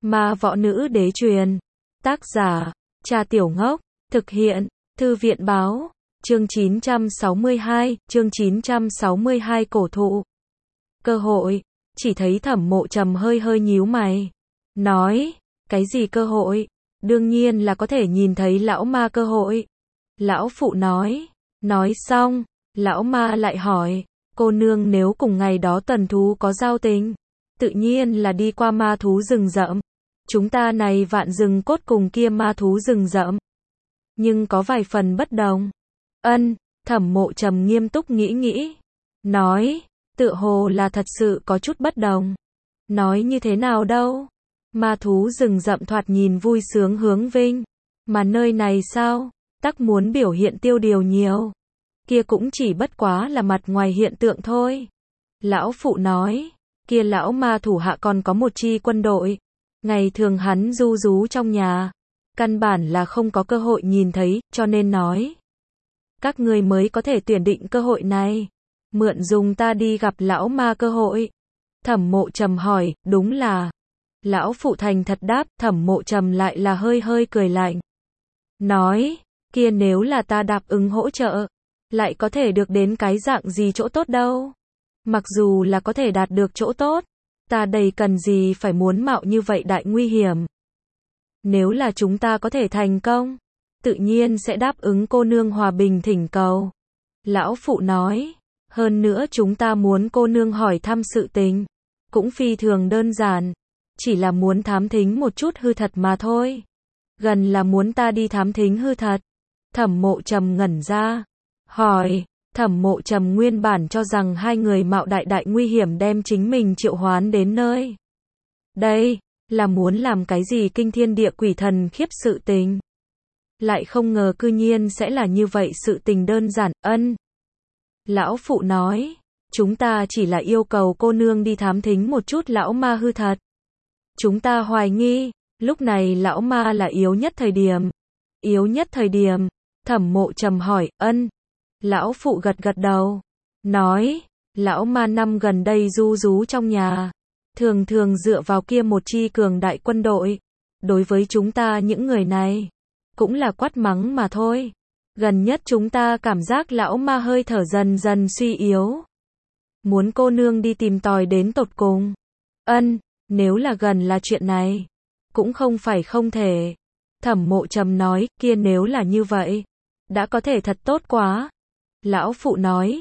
Ma võ nữ đế truyền. Tác giả, Trà Tiểu Ngốc. Thực hiện, Thư viện báo. Chương 962, chương 962 cổ thụ. Cơ hội. Chỉ thấy Thẩm Mộ Trầm hơi hơi nhíu mày. Nói, cái gì cơ hội? Đương nhiên là có thể nhìn thấy lão ma cơ hội. Lão phụ nói. Nói xong, lão ma lại hỏi, cô nương nếu cùng ngày đó Tần thú có giao tình, tự nhiên là đi qua ma thú rừng rậm. Chúng ta này vạn rừng cốt cùng kia ma thú rừng rậm, nhưng có vài phần bất đồng. Thẩm Mộ Trầm nghiêm túc nghĩ, nói, tựa hồ là thật sự có chút bất đồng. Nói như thế nào đâu? Ma thú rừng rậm thoạt nhìn vui sướng hướng vinh, mà nơi này sao? Tắc muốn biểu hiện tiêu điều nhiều. Kia cũng chỉ bất quá là mặt ngoài hiện tượng thôi. Lão phụ nói, kia lão ma thủ hạ còn có một chi quân đội. Ngày thường hắn ru rú trong nhà, căn bản là không có cơ hội nhìn thấy, cho nên nói. Các ngươi mới có thể tuyển định cơ hội này. Mượn dùng ta đi gặp lão ma cơ hội. Thẩm Mộ Trầm hỏi, đúng là. Lão phụ thành thật đáp, Thẩm Mộ Trầm lại là hơi hơi cười lạnh. Nói, kia nếu là ta đáp ứng hỗ trợ, lại có thể được đến cái dạng gì chỗ tốt đâu. Mặc dù là có thể đạt được chỗ tốt, ta đầy cần gì phải muốn mạo như vậy đại nguy hiểm. Nếu là chúng ta có thể thành công, tự nhiên sẽ đáp ứng cô nương hòa bình thỉnh cầu. Lão phụ nói, hơn nữa chúng ta muốn cô nương hỏi thăm sự tình, cũng phi thường đơn giản, chỉ là muốn thám thính một chút hư thật mà thôi. Gần là muốn ta đi thám thính hư thật. Thẩm Mộ Trầm ngẩn ra, hỏi, Thẩm Mộ Trầm nguyên bản cho rằng hai người mạo đại nguy hiểm đem chính mình triệu hoán đến nơi. Đây, là muốn làm cái gì kinh thiên địa quỷ thần khiếp sự tình. Lại không ngờ cư nhiên sẽ là như vậy sự tình đơn giản. Lão phụ nói, chúng ta chỉ là yêu cầu cô nương đi thám thính một chút lão ma hư thật. Chúng ta hoài nghi, lúc này lão ma là yếu nhất thời điểm. Yếu nhất thời điểm, Thẩm Mộ Trầm hỏi, Lão phụ gật đầu, nói, lão ma năm gần đây ru rú trong nhà, thường thường dựa vào kia một chi cường đại quân đội. Đối với chúng ta những người này, cũng là quát mắng mà thôi. Gần nhất chúng ta cảm giác lão ma hơi thở dần dần suy yếu. Muốn cô nương đi tìm tòi đến tột cùng. Nếu là gần là chuyện này, cũng không phải không thể. Thẩm Mộ Trầm nói, kia nếu là như vậy, đã có thể thật tốt quá. Lão phụ nói,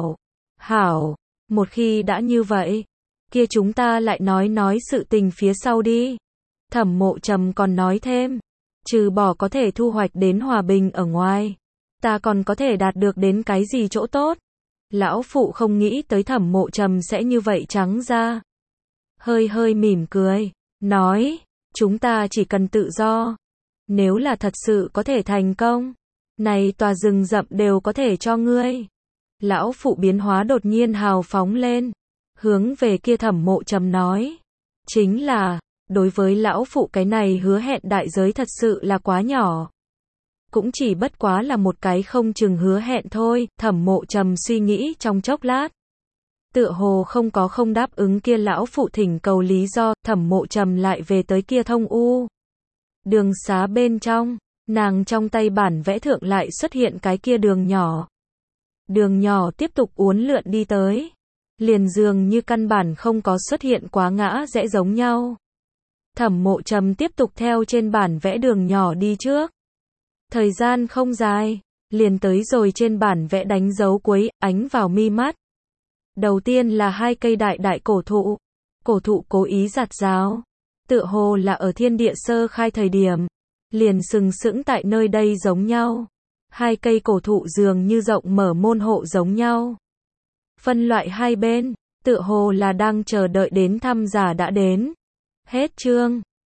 hảo, một khi đã như vậy, kia chúng ta lại nói sự tình phía sau đi. Thẩm Mộ Trầm còn nói thêm, trừ bỏ có thể thu hoạch đến hòa bình ở ngoài, ta còn có thể đạt được đến cái gì chỗ tốt. Lão phụ không nghĩ tới Thẩm Mộ Trầm sẽ như vậy trắng ra. Hơi hơi mỉm cười, nói, chúng ta chỉ cần tự do. Nếu là thật sự có thể thành công, này tòa rừng rậm đều có thể cho ngươi. Lão phụ biến hóa đột nhiên hào phóng lên, hướng về kia Thẩm Mộ Trầm nói. Chính là, đối với lão phụ cái này hứa hẹn đại giới thật sự là quá nhỏ. Cũng chỉ bất quá là một cái không chừng hứa hẹn thôi. Thẩm Mộ Trầm suy nghĩ trong chốc lát, tựa hồ không đáp ứng kia lão phụ thỉnh cầu lý do. Thẩm Mộ Trầm lại về tới kia Thông U đường xá bên trong, nàng trong tay bản vẽ thượng lại xuất hiện cái kia đường nhỏ. Đường nhỏ tiếp tục uốn lượn đi tới, liền dường như căn bản không có xuất hiện quá ngã rẽ giống nhau. Thẩm Mộ Trầm tiếp tục theo trên bản vẽ đường nhỏ đi trước. Thời gian không dài, liền tới rồi trên bản vẽ đánh dấu cuối, ánh vào mi mắt. Đầu tiên là hai cây đại cổ thụ. Cổ thụ cố ý rạt rào, tựa hồ là ở thiên địa sơ khai thời điểm, liền sừng sững tại nơi đây giống nhau. Hai cây cổ thụ dường như rộng mở môn hộ giống nhau. Phân loại hai bên, tựa hồ là đang chờ đợi đến thăm giả đã đến. Hết chương.